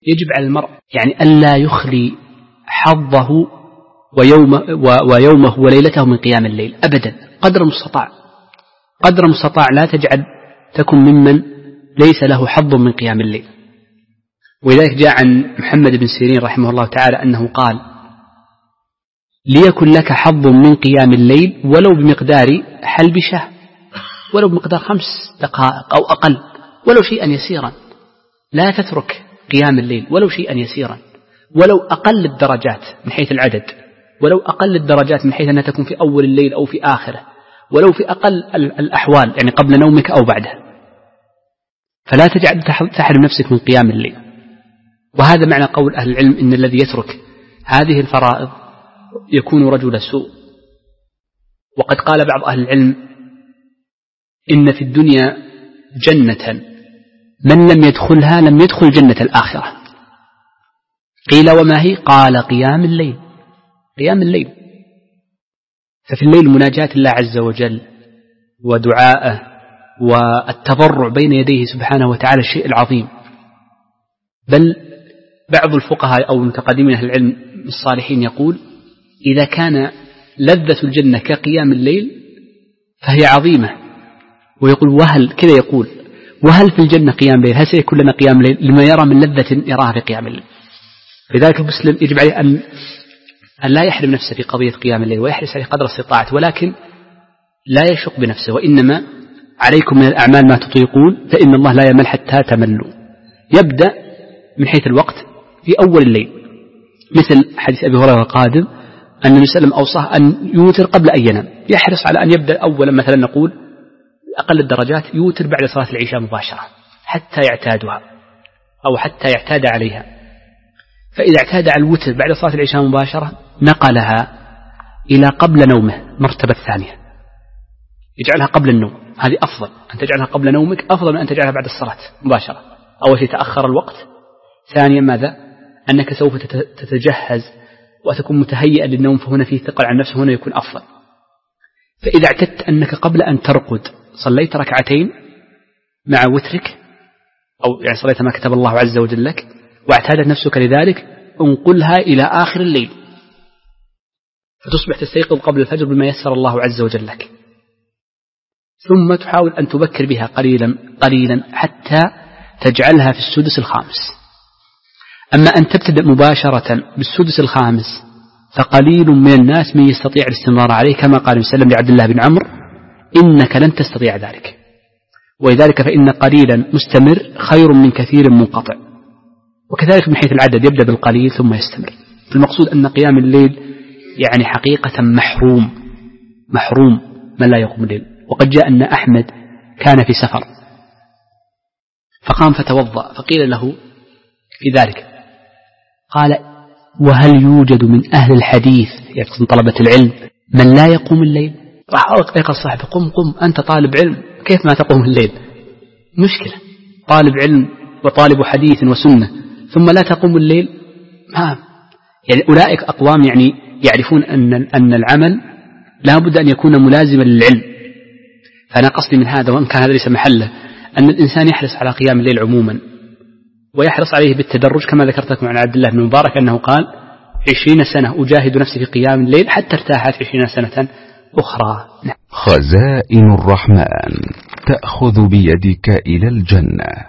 يجب على المرء يعني ألا يخلي حظه ويومه وليلته من قيام الليل أبدا، قدر المستطاع لا تجعل تكن ممن ليس له حظ من قيام الليل. ولذلك جاء عن محمد بن سيرين رحمه الله تعالى أنه قال: ليكن لك حظ من قيام الليل ولو بمقدار حلب شاه، ولو بمقدار 5 دقائق أو أقل، ولو شيئا يسيرا. لا تترك قيام الليل ولو شيئا يسيرا، ولو أقل الدرجات من حيث العدد، ولو أقل الدرجات من حيث أنها تكون في أول الليل أو في آخره، ولو في أقل الأحوال يعني قبل نومك أو بعده. فلا تجعل تحرم نفسك من قيام الليل. وهذا معنى قول أهل العلم إن الذي يترك هذه الفرائض يكون رجل سوء. وقد قال بعض أهل العلم إن في الدنيا جنة من لم يدخلها لم يدخل جنة الآخرة. قيل وما هي؟ قال قيام الليل. ففي الليل مناجاة الله عز وجل ودعاءه والتضرع بين يديه سبحانه وتعالى الشيء العظيم. بل بعض الفقهاء أو المتقدمين أهل العلم الصالحين يقول: إذا كان لذة الجنة كقيام الليل فهي عظيمة. ويقول وهل في الجنة قيام الليل؟ هل سيكون لنا قيام الليل لما يرى من لذة يراها في قيام الليل؟ لذلك المسلم يجب عليه أن لا يحرم نفسه في قضية قيام الليل، ويحرص عليه قدر استطاعته، ولكن لا يشق بنفسه. وإنما عليكم من الأعمال ما تطيقون فإن الله لا يمل حتى تملوا. يبدأ من حيث الوقت في أول الليل، مثل حديث أبي هريرة القادم أن النبي صلى الله عليه وسلم أوصاه أن يوتر قبل أن ينام. يحرص على أن يبدأ أولا، مثلا نقول أقل الدرجات يوتر بعد صلاة العشاء مباشرة حتى يعتادها أو حتى يعتاد عليها. فإذا اعتاد على الوتر بعد صلاة العشاء مباشرة نقلها إلى قبل نومه مرتبة ثانية، يجعلها قبل النوم. هذه أفضل، أن تجعلها قبل نومك أفضل من أن تجعلها بعد الصلاة مباشرة. أول شيء تأخر الوقت، ثانيا ماذا؟ أنك سوف تتجهز وتكون متهيئا للنوم، فهنا فيه ثقل عن نفسه، هنا يكون أفضل. فإذا اعتدت أنك قبل أن ترقد صليت ركعتين مع وترك، أو يعني صليت ما كتب الله عز وجل لك واعتادت نفسك لذلك، انقلها إلى آخر الليل فتصبح تستيقظ قبل الفجر بما يسر الله عز وجل لك. ثم تحاول أن تبكر بها قليلا قليلا حتى تجعلها في السدس الخامس. أما أن تبتدأ مباشرة بالسدس الخامس فقليل من الناس من يستطيع الاستمرار عليه، كما قال وسلم لعبد الله بن عمرو: إنك لن تستطيع ذلك. ولذلك فإن قليلا مستمر خير من كثير منقطع. وكذلك من حيث العدد يبدأ بالقليل ثم يستمر. المقصود أن قيام الليل يعني حقيقة محروم من لا يقوم الليل. وقد جاء أن أحمد كان في سفر فقام فتوضأ، فقيل له في ذلك قال: وهل يوجد من أهل الحديث يقصد طلبة العلم من لا يقوم الليل؟ راح يقول صاحبه: قم أنت طالب علم، كيف ما تقوم الليل؟ مشكلة، طالب علم وطالب حديث وسنة ثم لا تقوم الليل. يعني أولئك أقوام يعني يعرفون أن العمل لا بد أن يكون ملازما للعلم. فأنا قصدي من هذا، وإن كان هذا ليس محله، أن الإنسان يحرص على قيام الليل عموما، ويحرص عليه بالتدرج، كما ذكرت لكم عن عبد الله بن مبارك أنه قال: 20 سنة أجاهد نفسي في قيام الليل حتى ارتاحت 20 سنة أخرى. خزائن الرحمن تأخذ بيدك إلى الجنة.